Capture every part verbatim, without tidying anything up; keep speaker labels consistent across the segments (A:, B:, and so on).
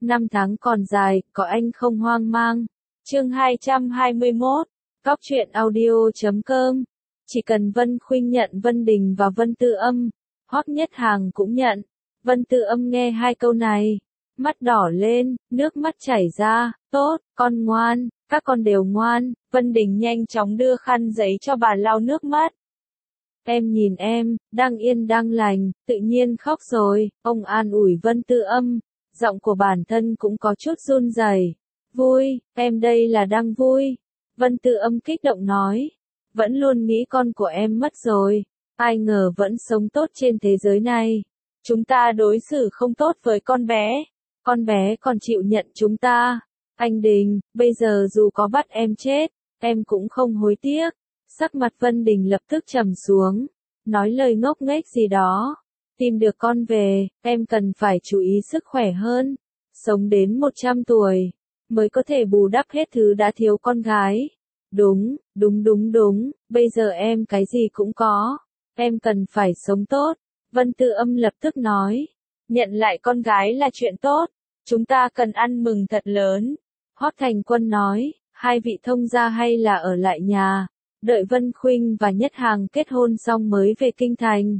A: năm tháng còn dài, có anh không hoang mang. Chương hai trăm hai mươi mốt, Cóc truyện audio chấm com. Chỉ cần Vân Khuynh nhận Vân Đình và Vân Tư Âm, Hoắc Nhất Hàng cũng nhận. Vân Tư Âm nghe hai câu này, mắt đỏ lên, nước mắt chảy ra, tốt, con ngoan, các con đều ngoan. Vân Đình nhanh chóng đưa khăn giấy cho bà lau nước mắt. Em nhìn em, đang yên đang lành, tự nhiên khóc rồi. Ông an ủi Vân Tư Âm, giọng của bản thân cũng có chút run rẩy. Vui, em đây là đang vui. Vân Tư Âm kích động nói, vẫn luôn nghĩ con của em mất rồi, ai ngờ vẫn sống tốt trên thế giới này. Chúng ta đối xử không tốt với con bé, con bé còn chịu nhận chúng ta. Anh Đình, bây giờ dù có bắt em chết, em cũng không hối tiếc. Sắc mặt Vân Đình lập tức trầm xuống, nói lời ngốc nghếch gì đó. Tìm được con về, em cần phải chú ý sức khỏe hơn, sống đến một trăm tuổi, mới có thể bù đắp hết thứ đã thiếu con gái. Đúng, đúng đúng đúng, bây giờ em cái gì cũng có, em cần phải sống tốt. Vân Tư Âm lập tức nói, nhận lại con gái là chuyện tốt, chúng ta cần ăn mừng thật lớn. Hoắc Thành Quân nói, hai vị thông gia hay là ở lại nhà, đợi Vân Khuynh và Nhất Hàng kết hôn xong mới về kinh thành.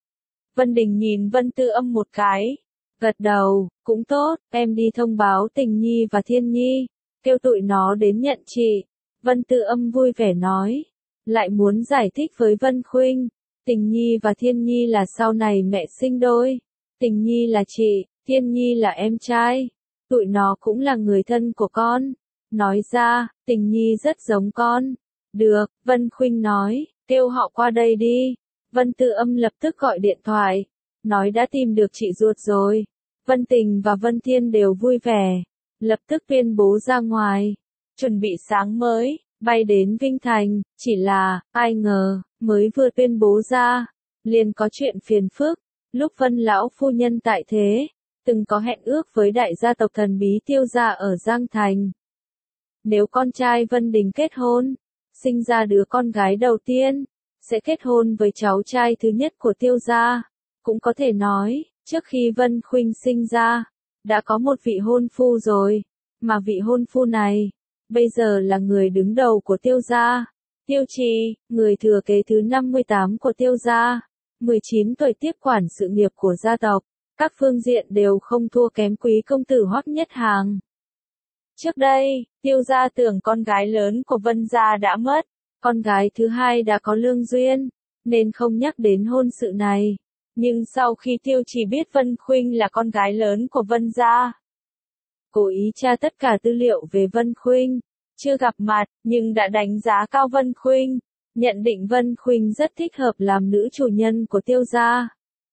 A: Vân Đình nhìn Vân Tư Âm một cái, gật đầu, cũng tốt, em đi thông báo Tình Nhi và Thiên Nhi, kêu tụi nó đến nhận chị. Vân Tư Âm vui vẻ nói, lại muốn giải thích với Vân Khuynh, Tình Nhi và Thiên Nhi là sau này mẹ sinh đôi, Tình Nhi là chị, Thiên Nhi là em trai, tụi nó cũng là người thân của con. Nói ra, Tình Nhi rất giống con. Được, Vân Khuynh nói, kêu họ qua đây đi. Vân Tư Âm lập tức gọi điện thoại, nói đã tìm được chị ruột rồi. Vân Tình và Vân Thiên đều vui vẻ, lập tức tuyên bố ra ngoài, chuẩn bị sáng mới, bay đến Vinh Thành. Chỉ là, ai ngờ, mới vừa tuyên bố ra, liền có chuyện phiền phức. Lúc Vân lão phu nhân tại thế, từng có hẹn ước với đại gia tộc thần bí Tiêu gia ở Giang Thành. Nếu con trai Vân Đình kết hôn, sinh ra đứa con gái đầu tiên, sẽ kết hôn với cháu trai thứ nhất của Tiêu gia. Cũng có thể nói, trước khi Vân Khuynh sinh ra, đã có một vị hôn phu rồi, mà vị hôn phu này, bây giờ là người đứng đầu của Tiêu gia. Tiêu Trì, người thừa kế thứ năm mươi tám của Tiêu gia, mười chín tuổi tiếp quản sự nghiệp của gia tộc, các phương diện đều không thua kém quý công tử Hoắc Nhất Hàng. Trước đây, Tiêu gia tưởng con gái lớn của Vân gia đã mất, con gái thứ hai đã có lương duyên, nên không nhắc đến hôn sự này. Nhưng sau khi Tiêu Trì biết Vân Khuynh là con gái lớn của Vân gia, cố ý tra tất cả tư liệu về Vân Khuynh, chưa gặp mặt, nhưng đã đánh giá cao Vân Khuynh, nhận định Vân Khuynh rất thích hợp làm nữ chủ nhân của Tiêu gia.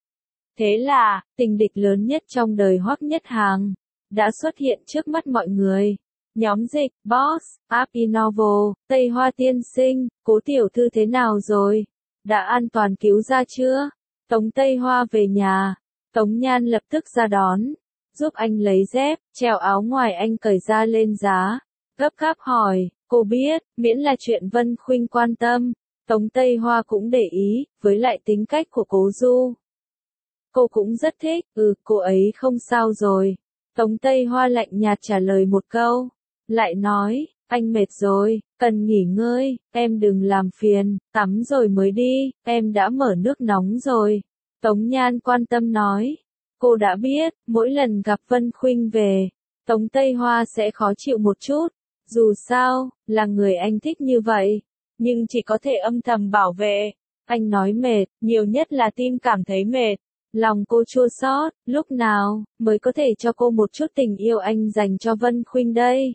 A: Thế là, tình địch lớn nhất trong đời Hoắc Nhất Hàng đã xuất hiện trước mắt mọi người. Nhóm dịch, Boss, Abhinovo, Tây Hoa tiên sinh, Cố tiểu thư thế nào rồi? Đã an toàn cứu ra chưa? Tống Tây Hoa về nhà. Tống Nhan lập tức ra đón, giúp anh lấy dép, treo áo ngoài anh cởi ra lên giá. Gấp gáp hỏi, cô biết, miễn là chuyện Vân Khuynh quan tâm, Tống Tây Hoa cũng để ý, với lại tính cách của Cố Du, cô cũng rất thích. Ừ, cô ấy không sao rồi. Tống Tây Hoa lạnh nhạt trả lời một câu, lại nói, anh mệt rồi, cần nghỉ ngơi, em đừng làm phiền, tắm rồi mới đi, em đã mở nước nóng rồi. Tống Nhan quan tâm nói, cô đã biết, mỗi lần gặp Vân Khuynh về, Tống Tây Hoa sẽ khó chịu một chút, dù sao, là người anh thích như vậy, nhưng chỉ có thể âm thầm bảo vệ. Anh nói mệt, nhiều nhất là tim cảm thấy mệt. Lòng cô chua xót, lúc nào mới có thể cho cô một chút tình yêu anh dành cho Vân Khuynh đây?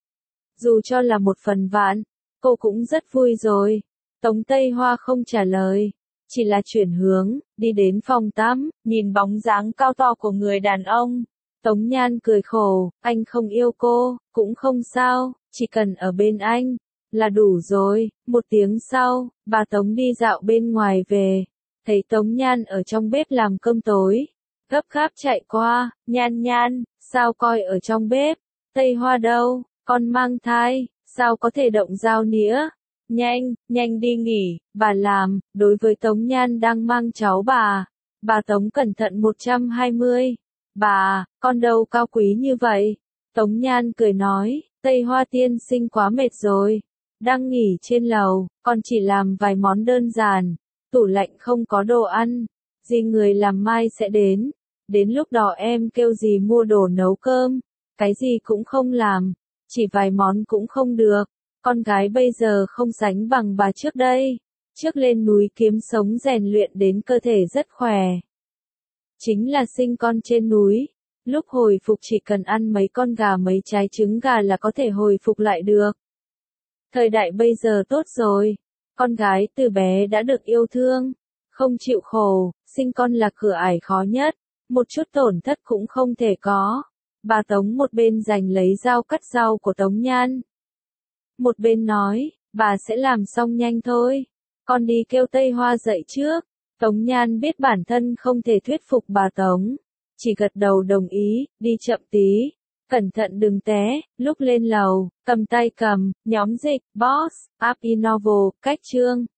A: Dù cho là một phần vạn, cô cũng rất vui rồi. Tống Tây Hoa không trả lời, chỉ là chuyển hướng, đi đến phòng tắm, nhìn bóng dáng cao to của người đàn ông. Tống Nhan cười khổ, anh không yêu cô, cũng không sao, chỉ cần ở bên anh, là đủ rồi. Một tiếng sau, bà Tống đi dạo bên ngoài về, thấy Tống Nhan ở trong bếp làm cơm tối, gấp gáp chạy qua, Nhan Nhan, sao coi ở trong bếp? Tây Hoa đâu, con mang thai, sao có thể động dao nĩa? Nhanh, nhanh đi nghỉ, bà làm. Đối với Tống Nhan đang mang cháu bà, bà Tống cẩn thận một trăm hai mươi, Bà, con đâu cao quý như vậy. Tống Nhan cười nói, Tây Hoa tiên sinh quá mệt rồi. Đang nghỉ trên lầu, con chỉ làm vài món đơn giản. Tủ lạnh không có đồ ăn. Dì người làm mai sẽ đến. Đến lúc đó em kêu dì mua đồ nấu cơm. Cái gì cũng không làm. Chỉ vài món cũng không được. Con gái bây giờ không sánh bằng bà trước đây. Trước lên núi kiếm sống rèn luyện đến cơ thể rất khỏe. Chính là sinh con trên núi. Lúc hồi phục chỉ cần ăn mấy con gà mấy trái trứng gà là có thể hồi phục lại được. Thời đại bây giờ tốt rồi. Con gái từ bé đã được yêu thương. Không chịu khổ, sinh con là cửa ải khó nhất. Một chút tổn thất cũng không thể có. Bà Tống một bên giành lấy dao cắt rau của Tống Nhan. Một bên nói, bà sẽ làm xong nhanh thôi. Con đi kêu Tây Hoa dậy trước. Tống Nhan biết bản thân không thể thuyết phục bà Tống. Chỉ gật đầu đồng ý, đi chậm tí. Cẩn thận đừng té, lúc lên lầu, cầm tay cầm, nhóm dịch, boss, app novel, cách chương.